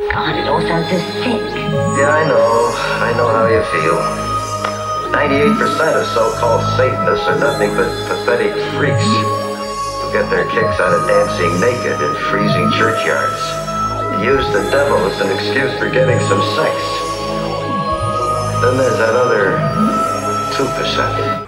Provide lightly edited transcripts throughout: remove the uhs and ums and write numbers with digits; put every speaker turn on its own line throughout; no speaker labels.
God, it all sounds so sick.
Yeah, I know how you feel. 98% of so-called Satanists are nothing but pathetic freaks who get their kicks out of dancing naked in freezing churchyards. Use the devil as an excuse for getting some sex. Then there's that other 2%.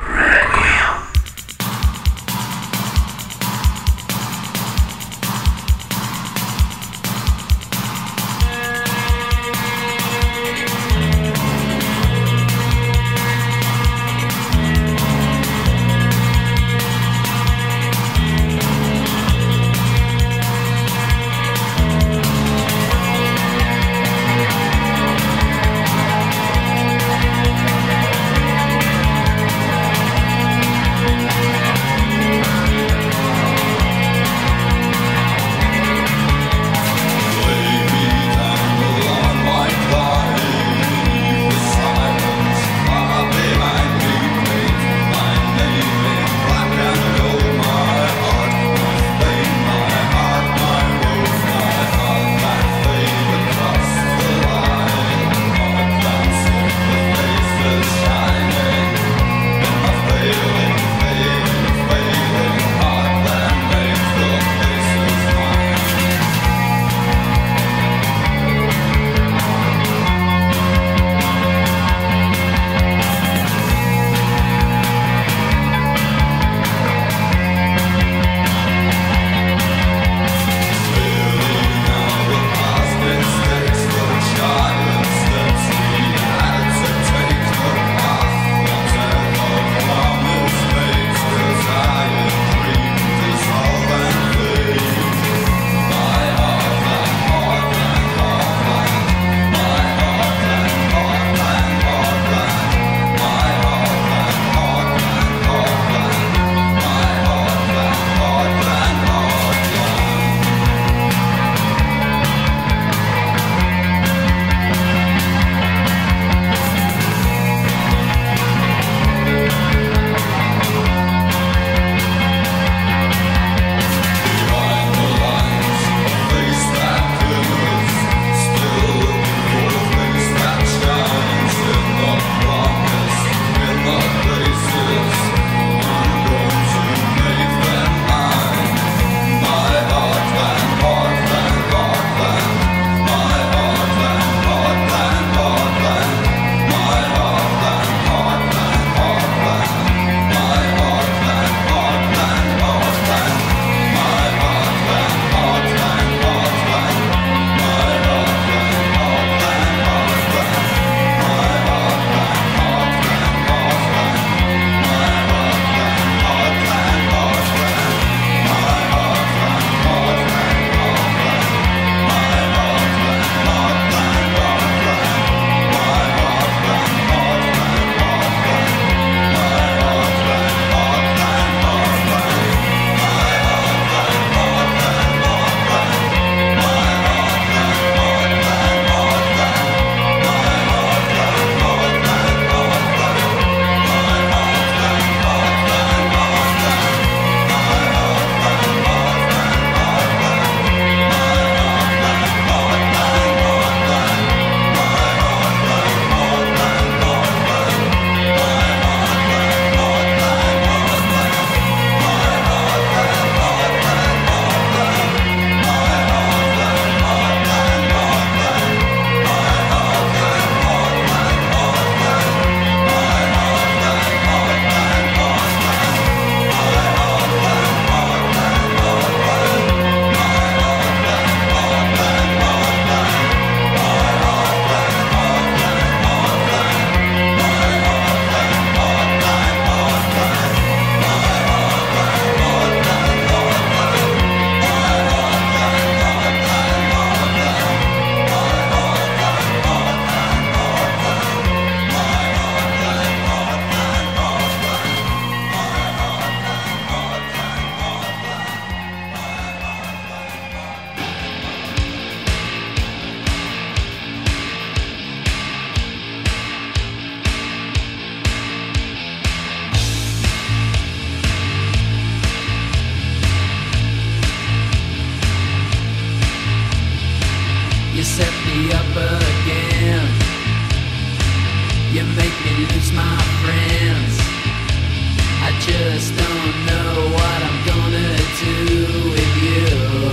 set me up again. You make me lose my friends. I just don't know what I'm gonna do with you.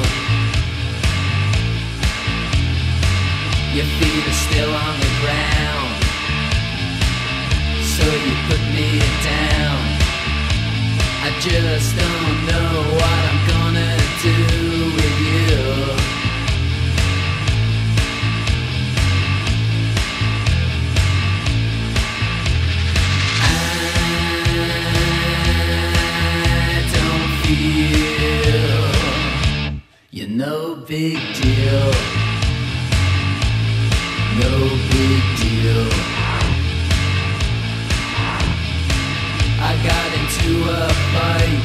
Your feet are still on the ground, so you put me down. I just don't know what I'm gonna do with you. You're no big deal. No big deal. I got into a fight.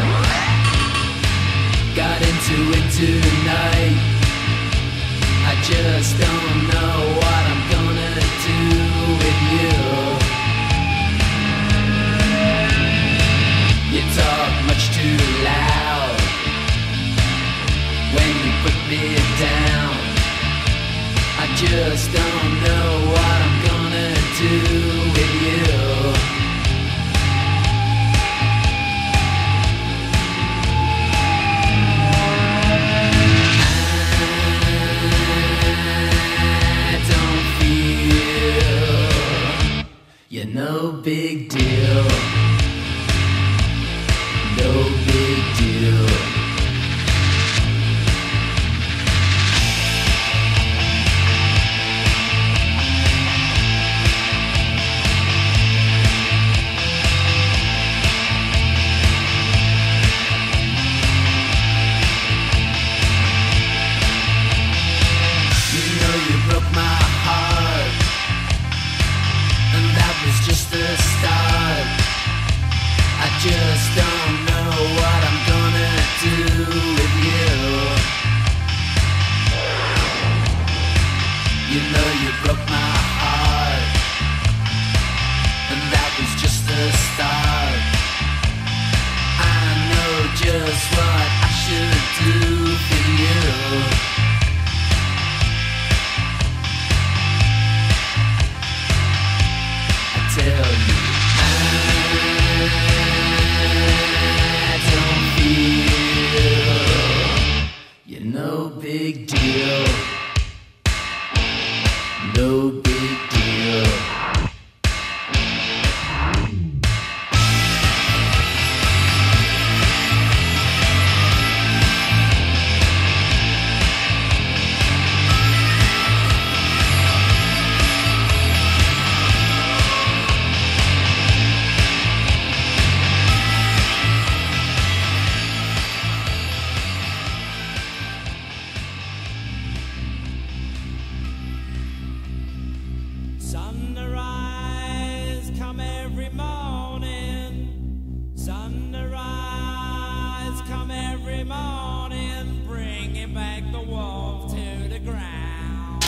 Got into it tonight. I just don't know what I'm gonna do with you. You talk much too loud when you put me down. I just don't know what I'm gonna do with you. I don't feel you're no big deal. No big deal. You know you broke my heart, and that was just the start. I just don't know what I'm gonna do with you. You know you broke my heart, and that was just the start. I know just what I should do for you. I tell you, I don't feel you're no big deal. No big deal.
Sunrise come every morning. Sunrise come every morning, bringing back the wolf to the ground.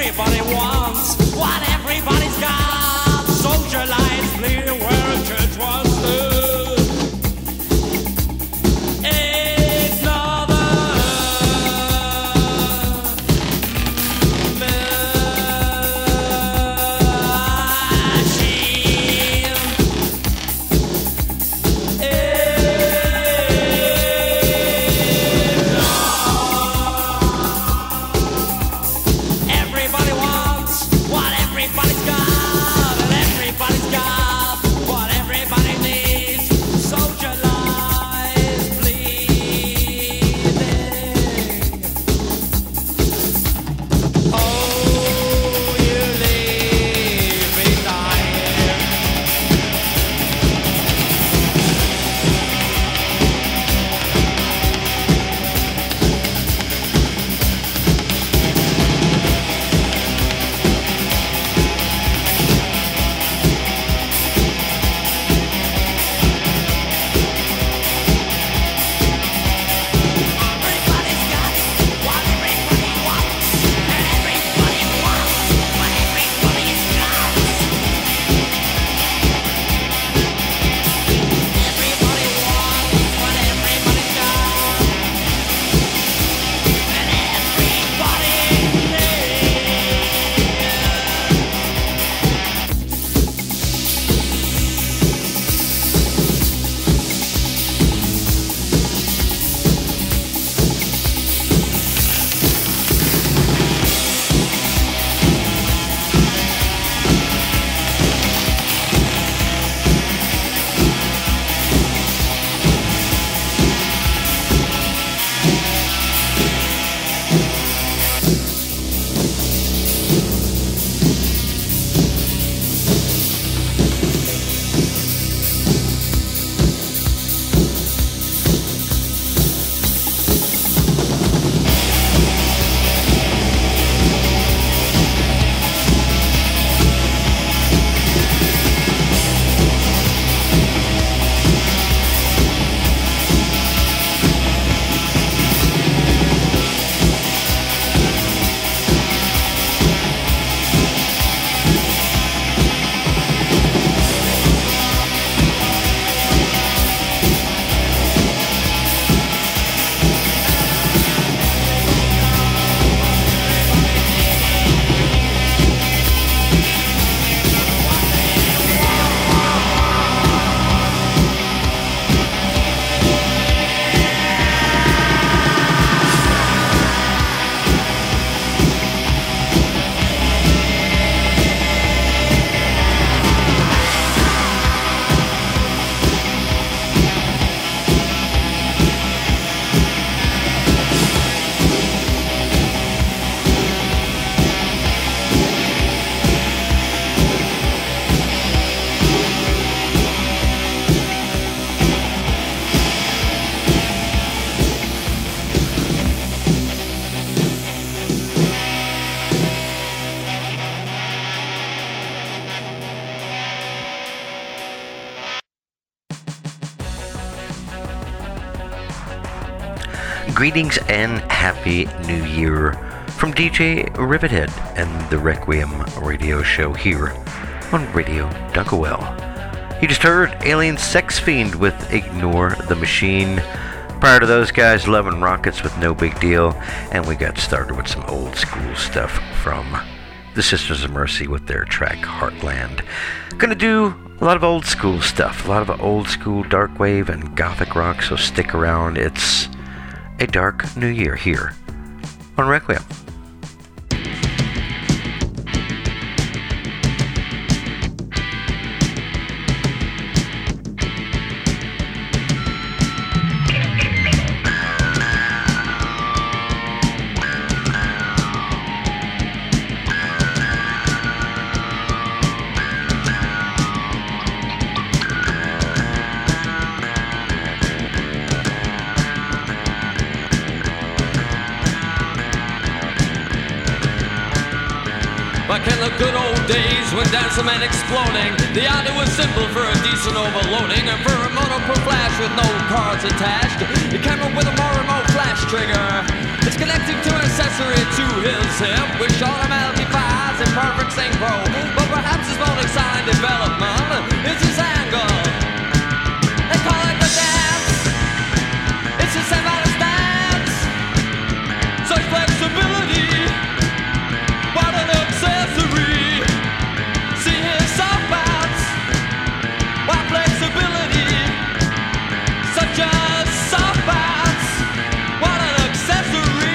everybody wants, what everybody's got. Soldier lies clear where a church was stood.
Greetings and Happy New Year from DJ Rivethead and the Requiem radio show here on Radio WL. You just heard Alien Sex Fiend with Ignore the Machine. Prior to those guys, Love and Rockets with No Big Deal. And we got started with some old school stuff from the Sisters of Mercy with their track Heartland. Gonna do a lot of old school stuff, a lot of old school dark wave and gothic rock, so stick around. It's a dark new year here on Requiem.
Back in the good old days when dancing meant exploding, the idea was simple for a decent overloading, and for a mono per flash with no cards attached, it came up with a more remote flash trigger. It's connected to an accessory to his hip, which automatically fires sing pro, but perhaps his phonic sign development is his angle. They call it the dance. It's a semi stance. Such flexibility, what an accessory. See his soft bounce, what flexibility. Such a soft bounce, what an accessory.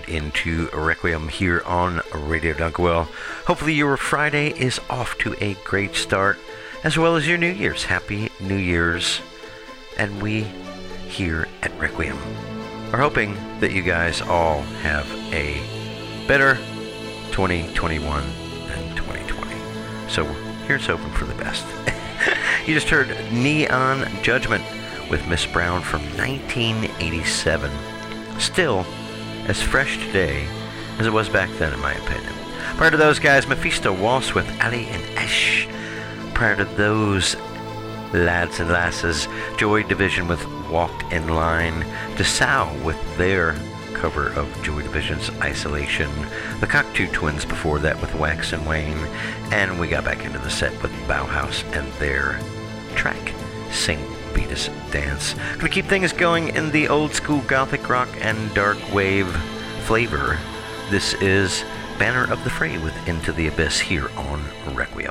into Requiem here on Radio Dunkwell. Hopefully your Friday is off to a great start, as well as your New Year's. Happy New Year's. And we here at Requiem are hoping that you guys all have a better 2021 than 2020. So here's hoping for the best. You just heard Neon Judgment with Miss Brown from 1987. Still as fresh today as it was back then, in my opinion. Prior to those guys, Mephisto Waltz with Ali and Esh. Prior to those lads and lasses, Joy Division with Walk in Line. DeSalle with their cover of Joy Division's Isolation. The Cocteau Twins before that with Wax and Wayne. And we got back into the set with Bauhaus and their track, Sing Beat Us Dance. Gonna keep things going in the old school gothic rock and dark wave flavor. This is Banner of the Fray with Into the Abyss here on Requiem.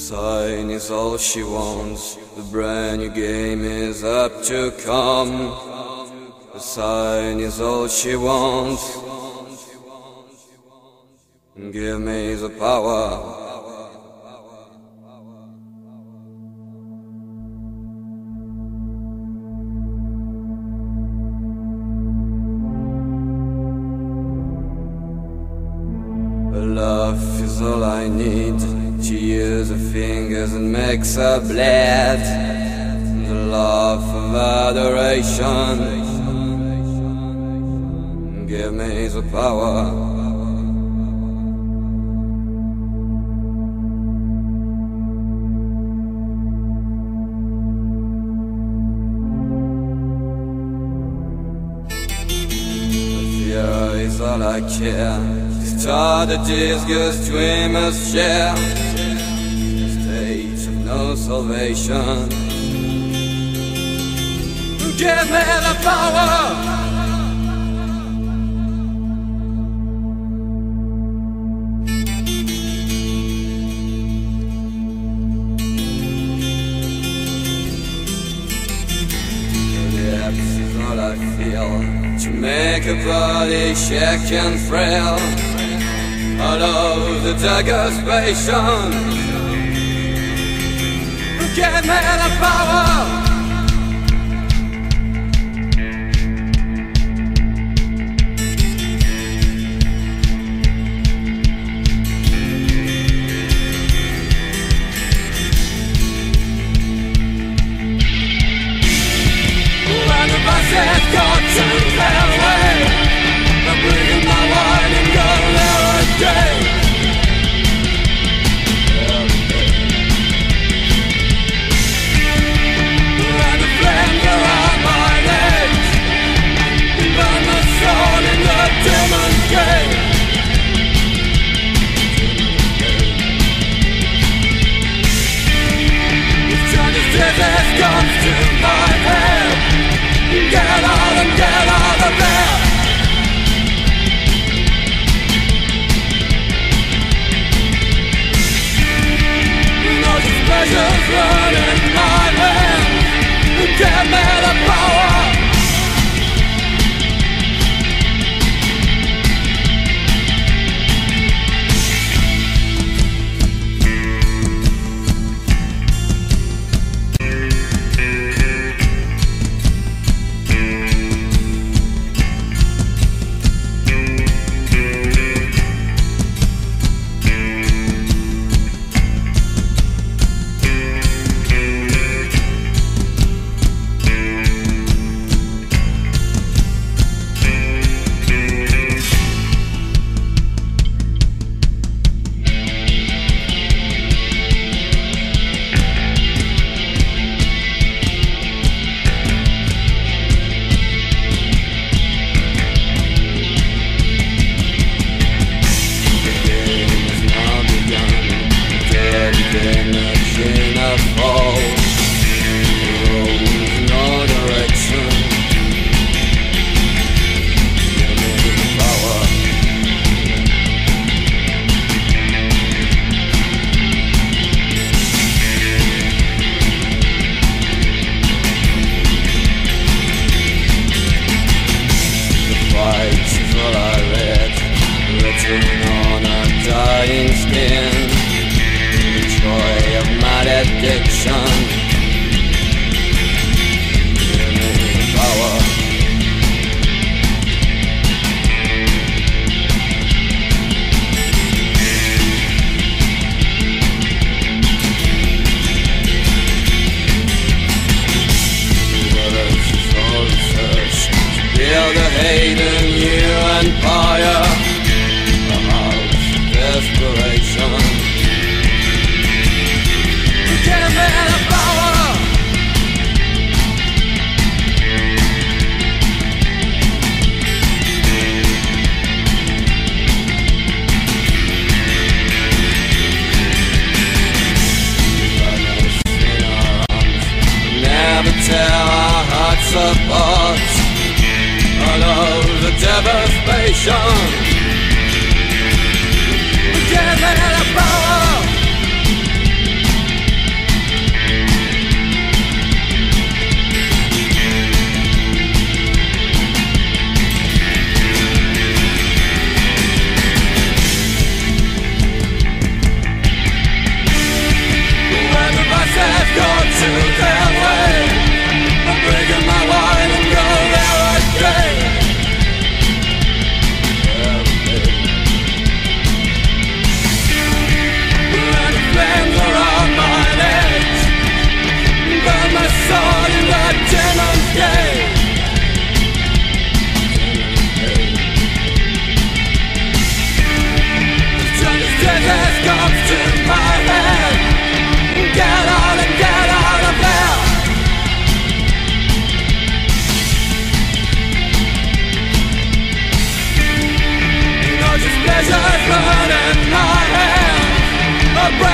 sign is all she wants. The brand new game is up to come. The sign is all she wants. Give me the power. Love is all I need. To use her fingers and makes her bleed. The love of adoration. Give me the power. Fear is all I care. Start the disgust dreamers share. Stage of no salvation. Give me the power. Depths is all I feel. To make a body shake and frail. All of the dagger's passion. Give me the power. When the bus has got to their way, I'm bringing my wine and go there day. And the flames are on my legs, burn my soul in the demon's gate. If justice comes to my head, get out and get out of there. Pleasure's running my hands. Give me the power. Give me the power.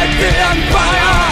the empire.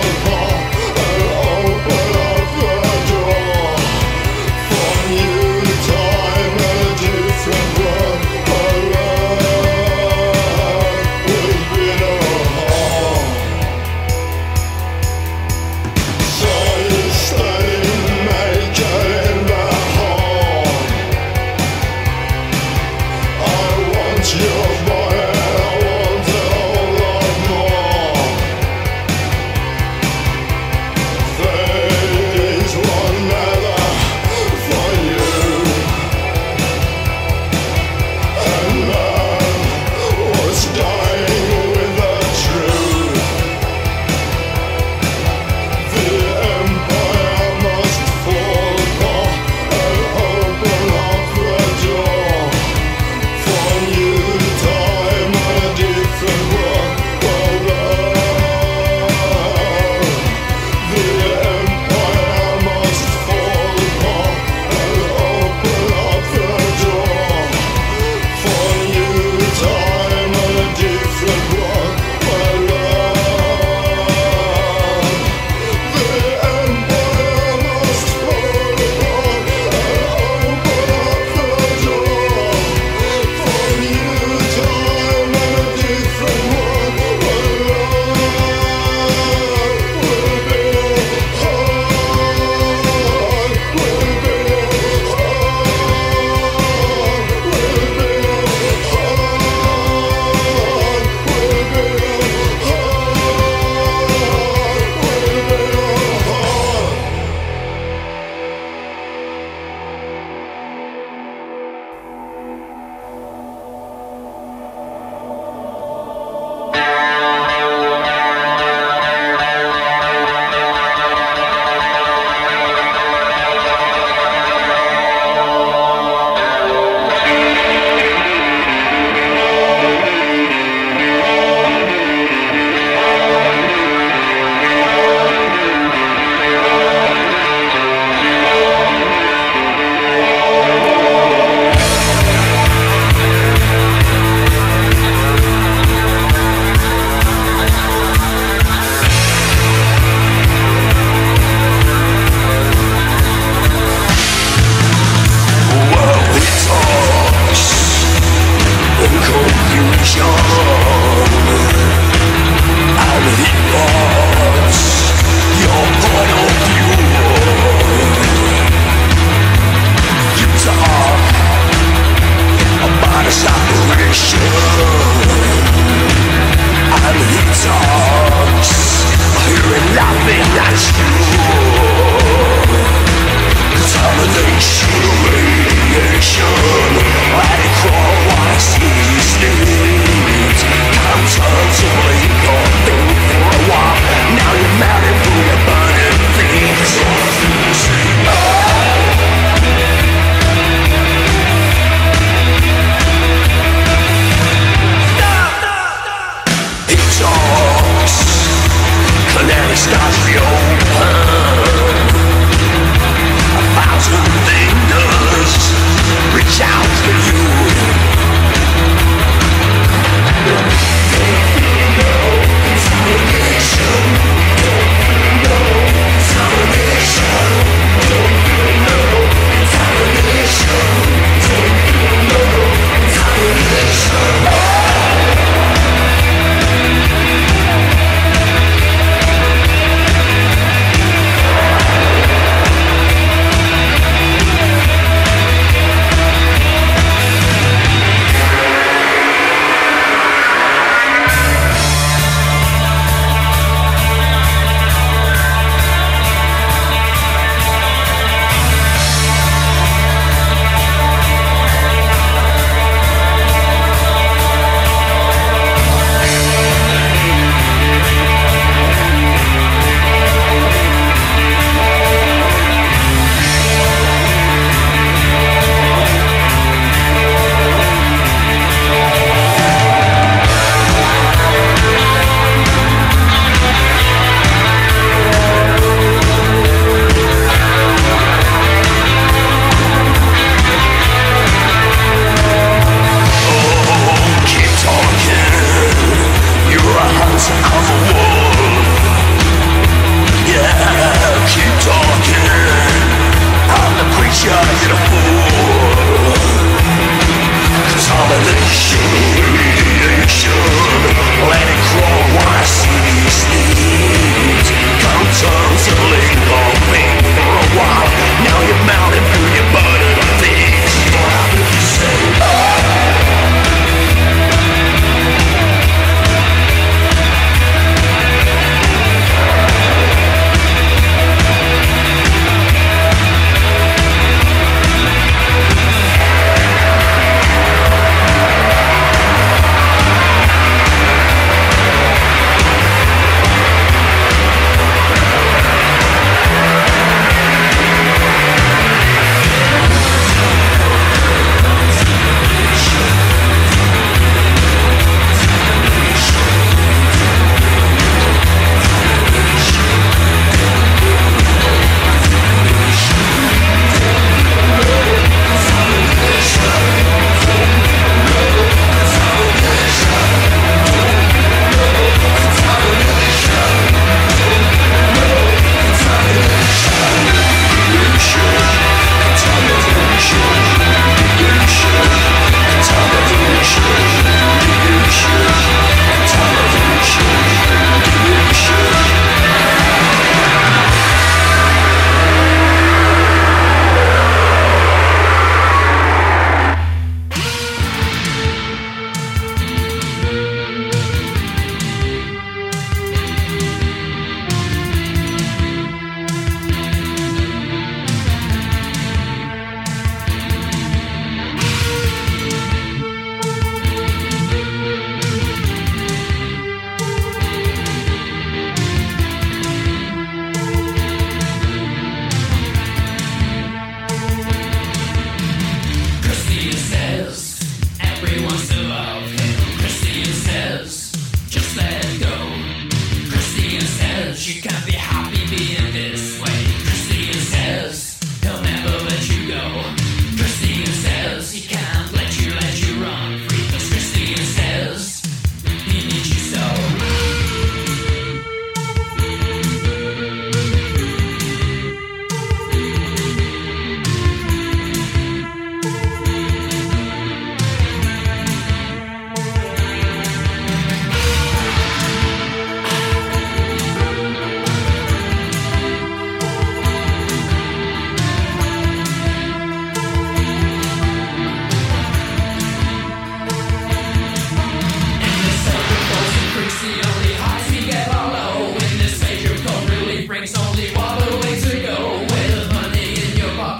You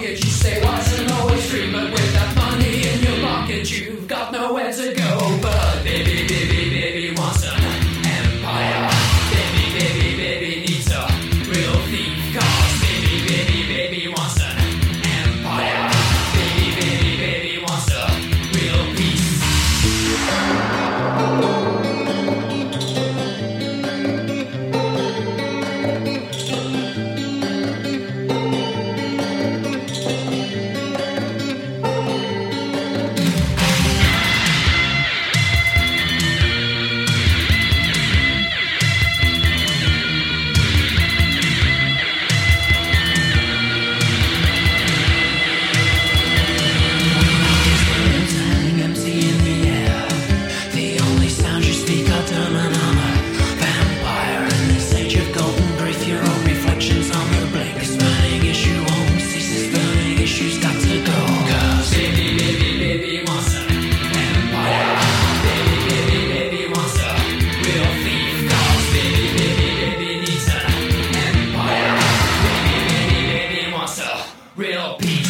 market. You say wasn't always free, but with that money in your pocket, you've got nowhere to go. But baby, baby, baby wants an empire. Baby, baby, baby needs a real thief. Cause baby, baby, baby wants an empire. Baby, baby, baby wants a real peace. Real peace.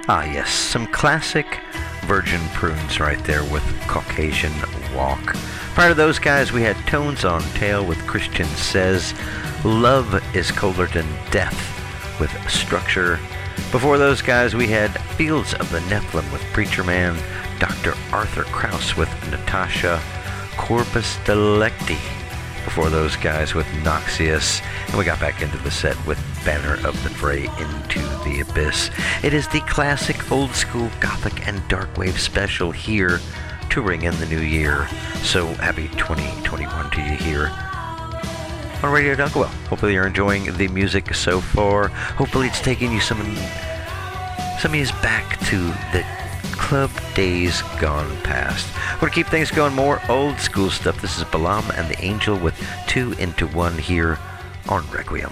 Ah yes, some classic Virgin Prunes right there with Caucasian Walk. Prior to those guys, we had Tones on Tail with Christian Says, Love is Colder Than Death with Structure. Before those guys, we had Fields of the Nephilim with Preacher Man, Dr. Arthur Krauss with Natasha, Corpus Delecti. Before those guys with Noxious, and we got back into the set with Banner of the Fray, Into the Abyss. It is the classic old school gothic and dark wave special here to ring in the new year. So happy 2021 to you here on Radio Dunkwell. Hopefully you're enjoying the music so far. Hopefully it's taking you some years back to the club days gone past. We're going to keep things going, more old school stuff. This is Balaam and the Angel with 2 into 1 here on Requiem.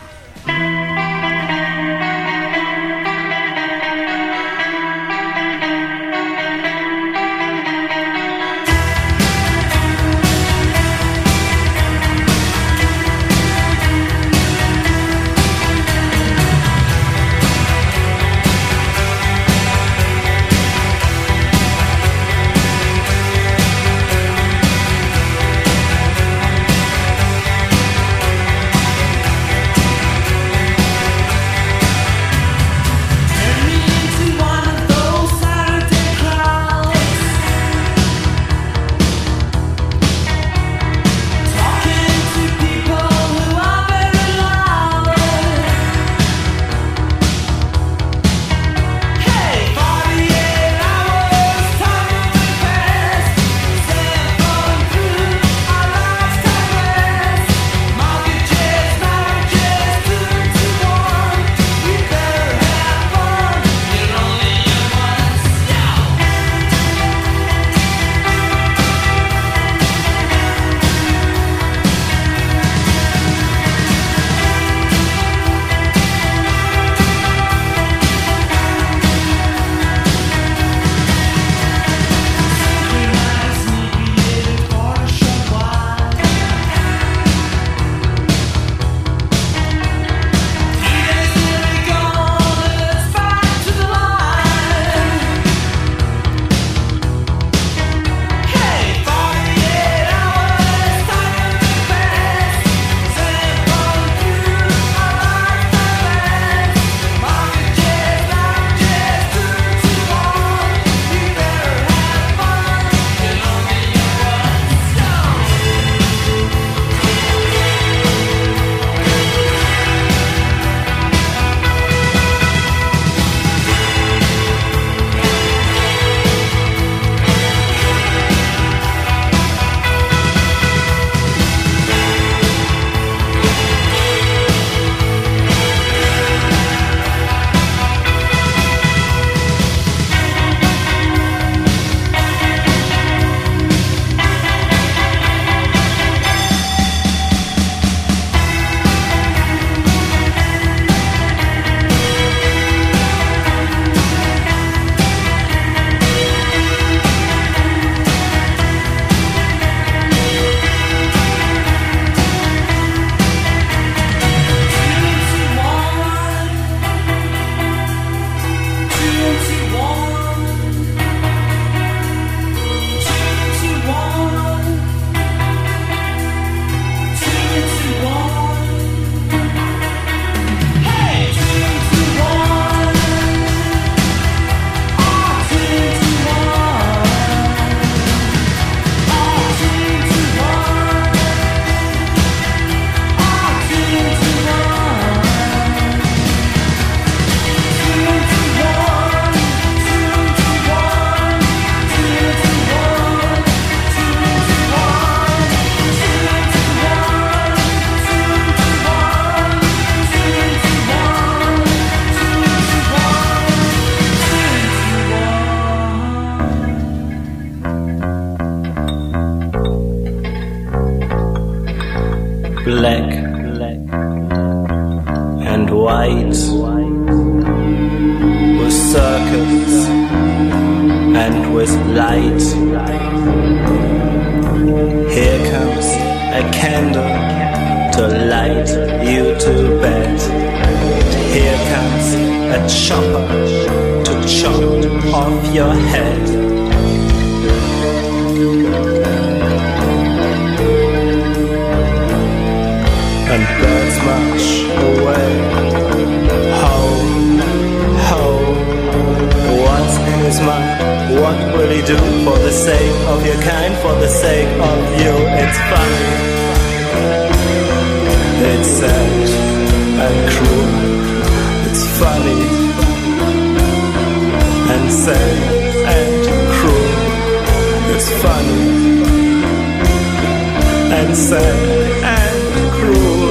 black and white, with circles and with light. Here comes a candle to light you to bed. Here comes a chopper to chop off your head. And birds march away. Home, home. What's in his mind? What will he do for the sake of your kind, for the sake of you? It's funny, it's sad and cruel. It's funny and sad and cruel. It's funny and sad and cruel.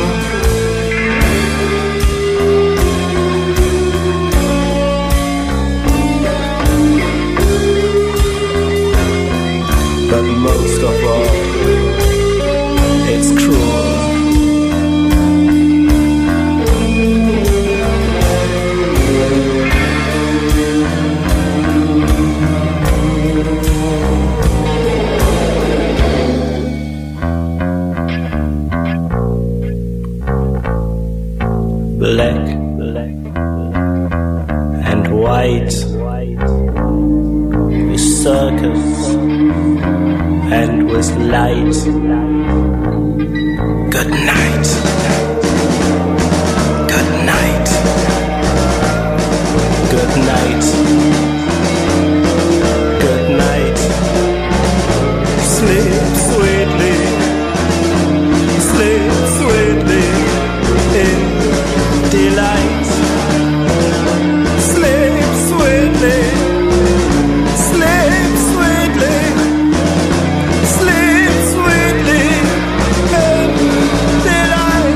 But most of all, it's cruel. Black and white, with circus and with light. Good night. Good night. Good night. Good night. Sleep sweetly. Sleep sweetly in delight. Sleep sweetly. Sleep sweetly. Sleep sweetly in delight.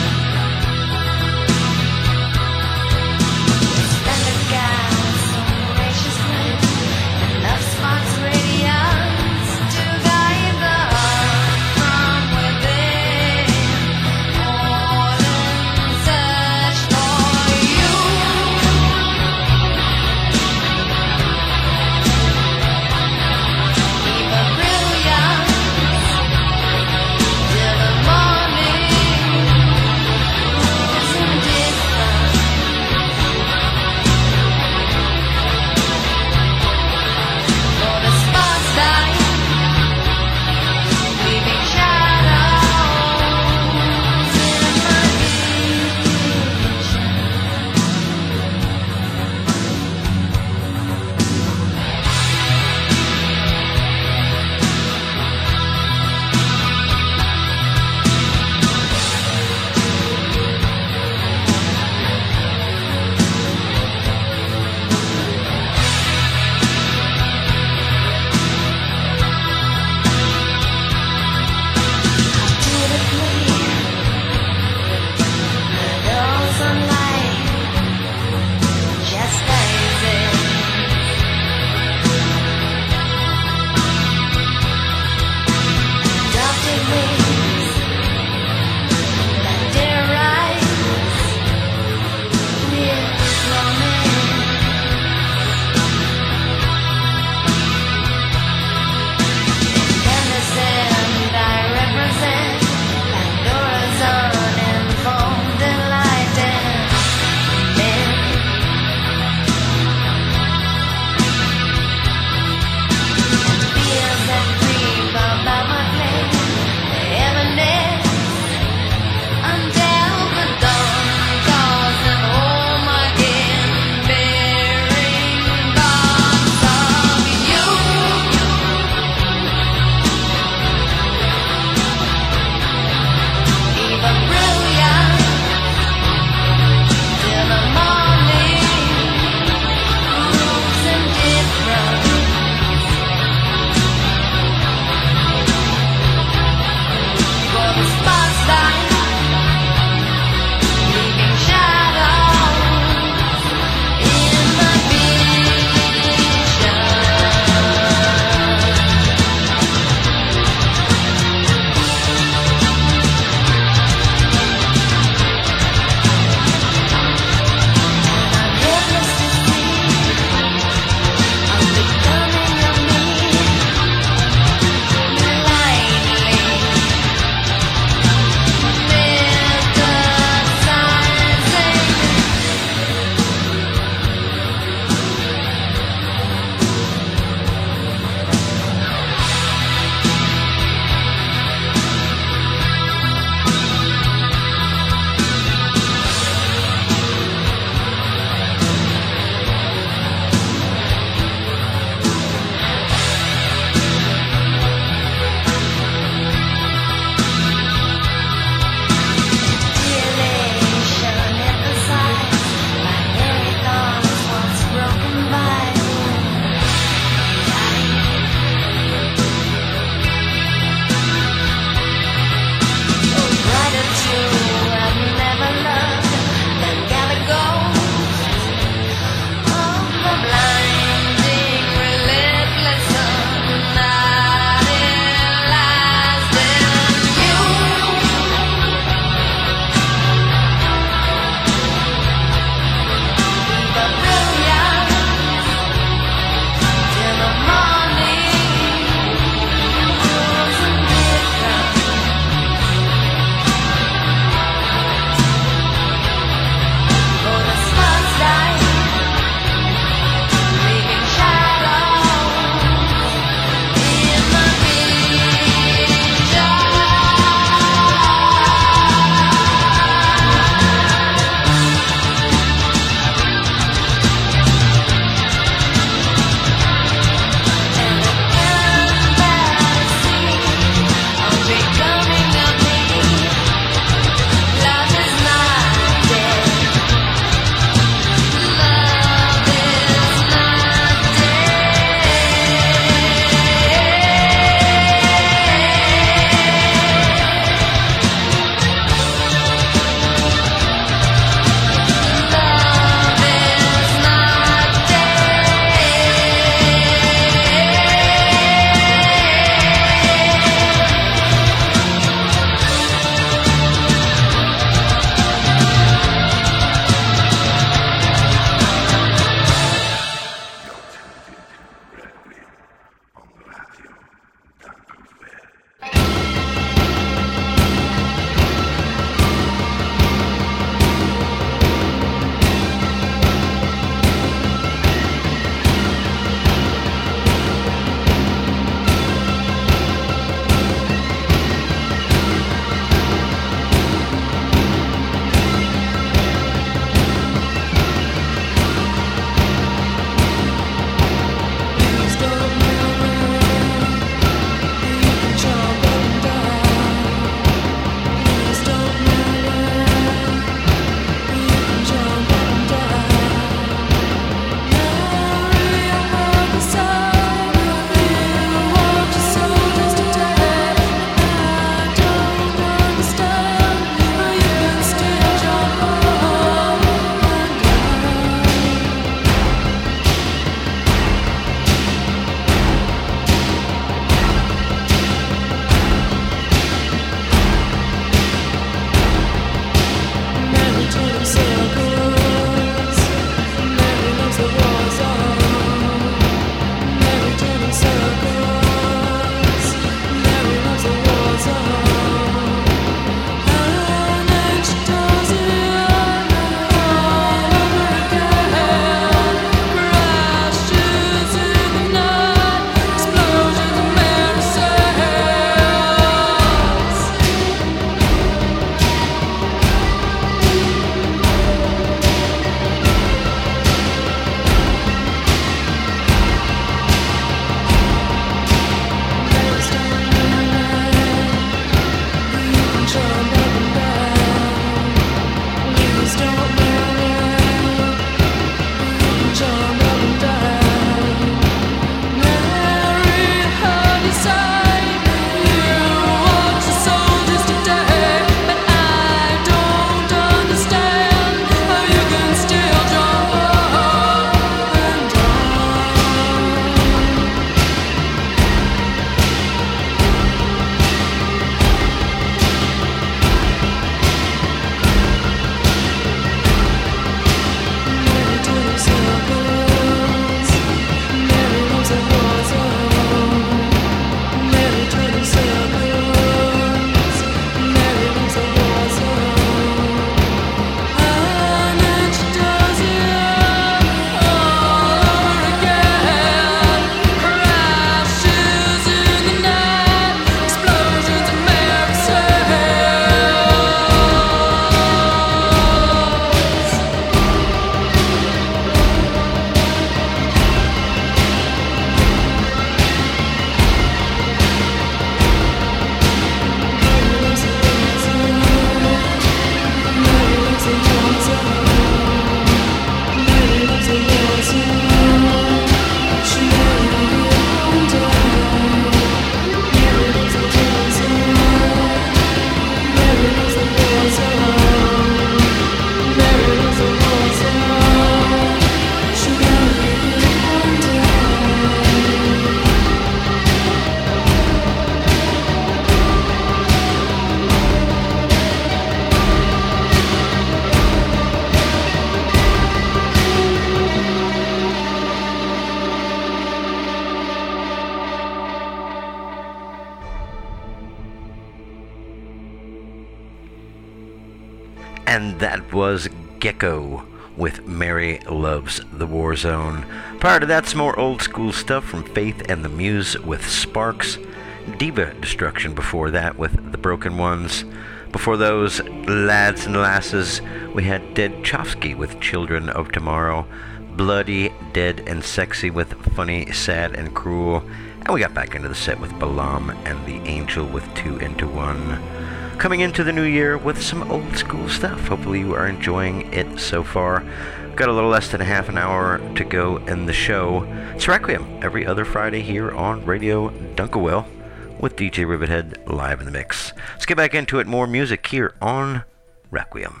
And that was Gecko with Mary Loves the War Zone. Prior to that, some more old school stuff from Faith and the Muse with Sparks. Diva Destruction before that with The Broken Ones. Before those, lads and lasses, we had Dead Chofsky with Children of Tomorrow. Bloody, Dead, and Sexy with Funny, Sad, and Cruel. And we got back into the set with Balaam and the Angel with 2 into 1. Coming into the new year with some old school stuff. Hopefully you are enjoying it so far. Got a little less than a half an hour to go in the show. It's Requiem every other Friday here on Radio Dunkelwell with DJ Rivethead live in the mix. Let's get back into it. More music here on Requiem.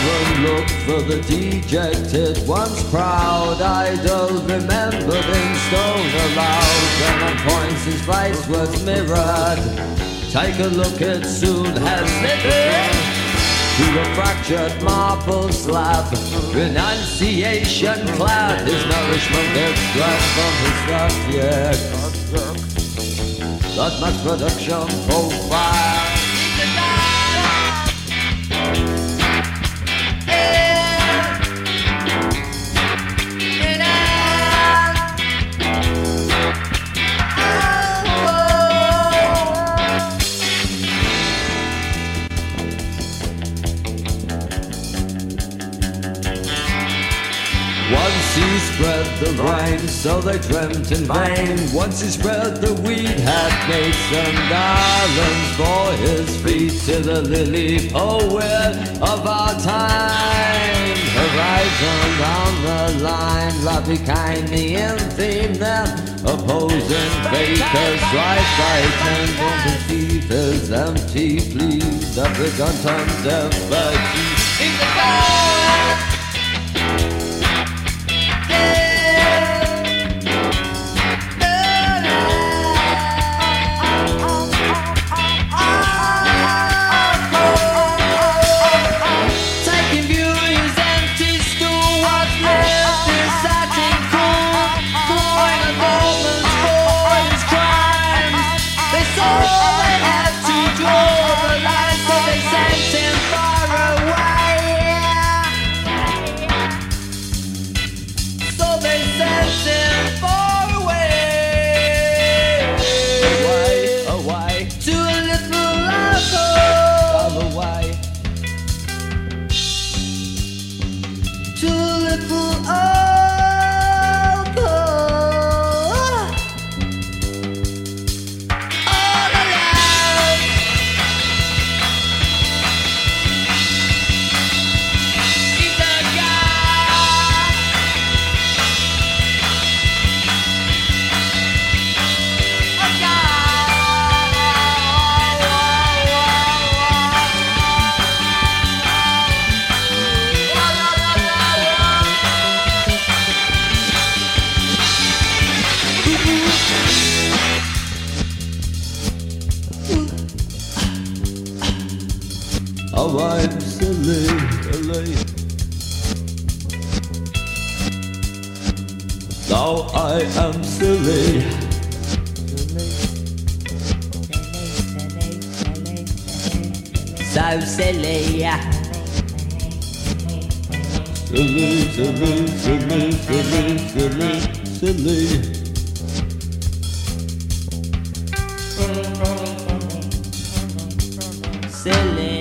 heaven look for the dejected, once proud idol, remembered in stone aloud. And on points his face was mirrored. Take a look, it soon has slipped to a fractured marble slab. Renunciation cloud, his nourishment extract from his subject. That mass production profile. Once he spread the rain, so they dreamt in vain. Once he spread the weed, had gates and garlands for his feet. To the lily poet of our time, horizon on the line, love became the end theme. Then opposing fakers, right, and deceivers, empty pleas, the redundant effigy in the dark. Oh, I'm silly, silly. Now I am silly. So silly. Silly, silly, silly, silly, silly, silly. Silly.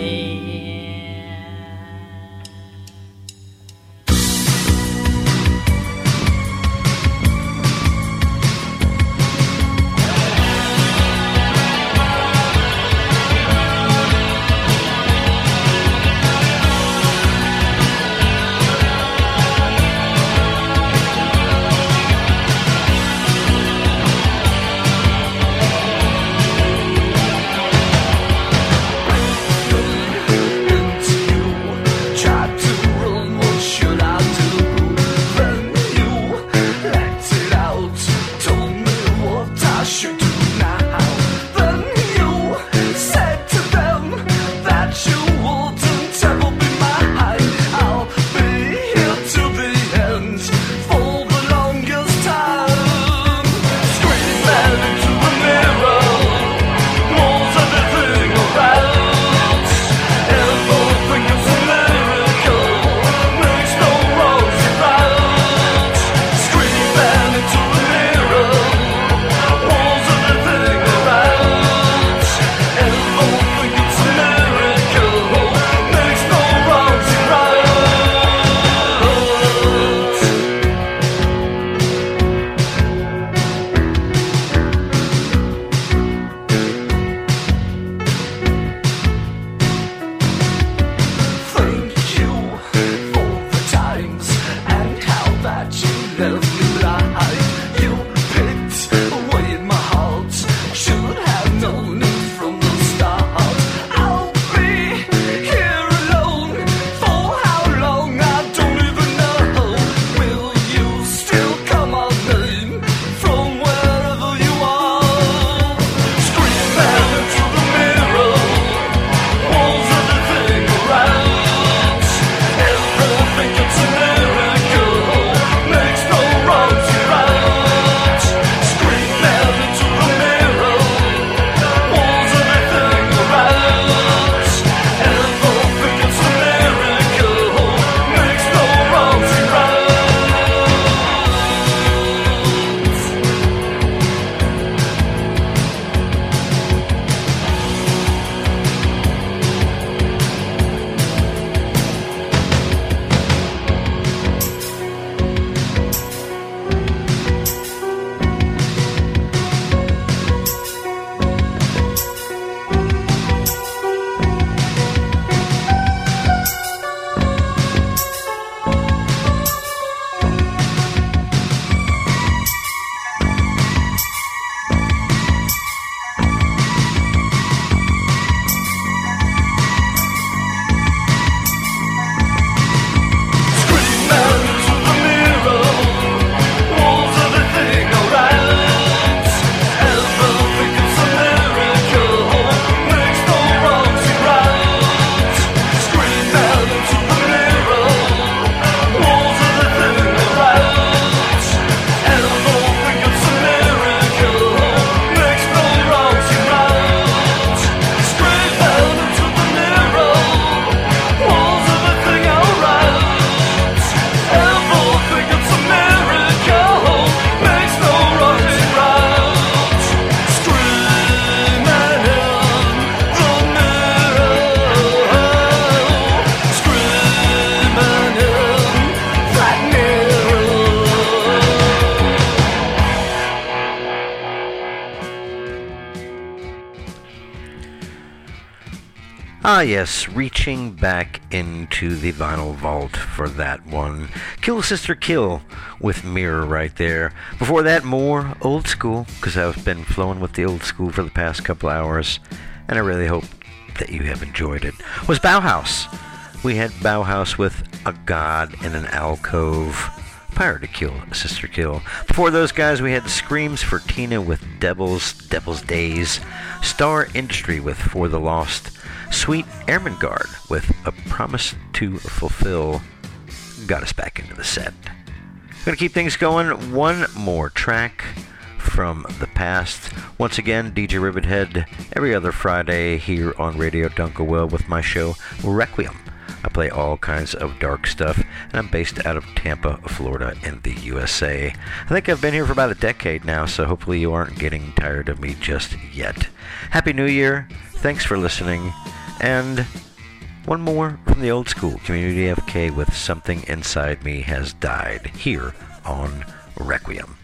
Ah, yes, reaching back into the vinyl vault for that one. Kill Sister Kill with Mirror right there. Before that, more old school, because I've been flowing with the old school for the past couple hours, and I really hope that you have enjoyed it. Was Bauhaus. We had Bauhaus with A God in an Alcove, prior to Kill Sister Kill. Before those guys, we had the Screams for Tina with Devil's Days, Star Industry with For the Lost, Sweet Ermengarde with A Promise to Fulfill got us back into the set. Gonna keep things going. One more track from the past. Once again, DJ Rivethead every other Friday here on Radio Dunkelwell with my show Requiem. I play all kinds of dark stuff, and I'm based out of Tampa, Florida, in the USA. I think I've been here for about a decade now, so hopefully you aren't getting tired of me just yet. Happy New Year. Thanks for listening. And one more from the old school, Community FK with Something Inside Me Has Died, here on Requiem.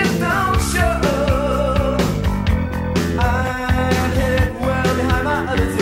Other